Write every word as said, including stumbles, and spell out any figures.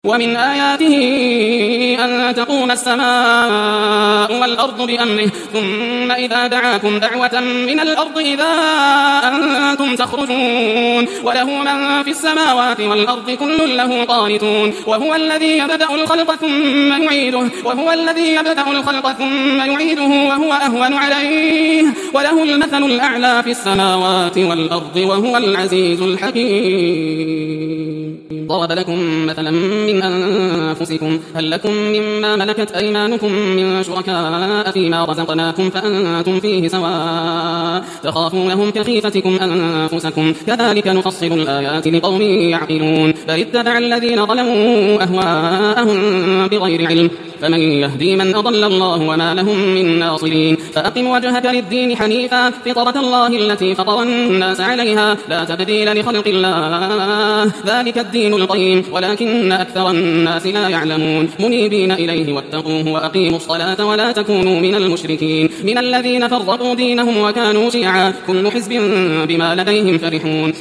ومن آياته أن تقوم السماء والأرض بأمره ثم إذا دعاكم دعوة من الأرض إذا أنتم تخرجون وله من في السماوات والأرض كل له قانتون وهو الذي يبدأ الخلق ثم يعيده وهو الذي يبدأ الخلق ثم يعيده وهو أهون عليه وله المثل الأعلى في السماوات والأرض وهو العزيز الحكيم. ضرب لكم مثلا من أنفسكم هل لكم مما ملكت أيمانكم من شركاء فيما رزقناكم فأنتم فيه سواء تخافونهم كخيفتكم أنفسكم كذلك نفصل الآيات لقوم يعقلون بل اتبع الذين ظلموا أهواءهم بغير علم فمن يهدي من أضل الله وما لهم من ناصرين فأقم وجهك للدين حنيفا فطرة الله التي فطر الناس عليها لا تبديل لخلق الله ذلك الدين القيم ولكن أكثر الناس لا يعلمون منيبين إليه واتقوه وأقيموا الصلاة ولا تكونوا من المشركين من الذين فرقوا دينهم وكانوا شيعا كل حزب بما لديهم فرحون.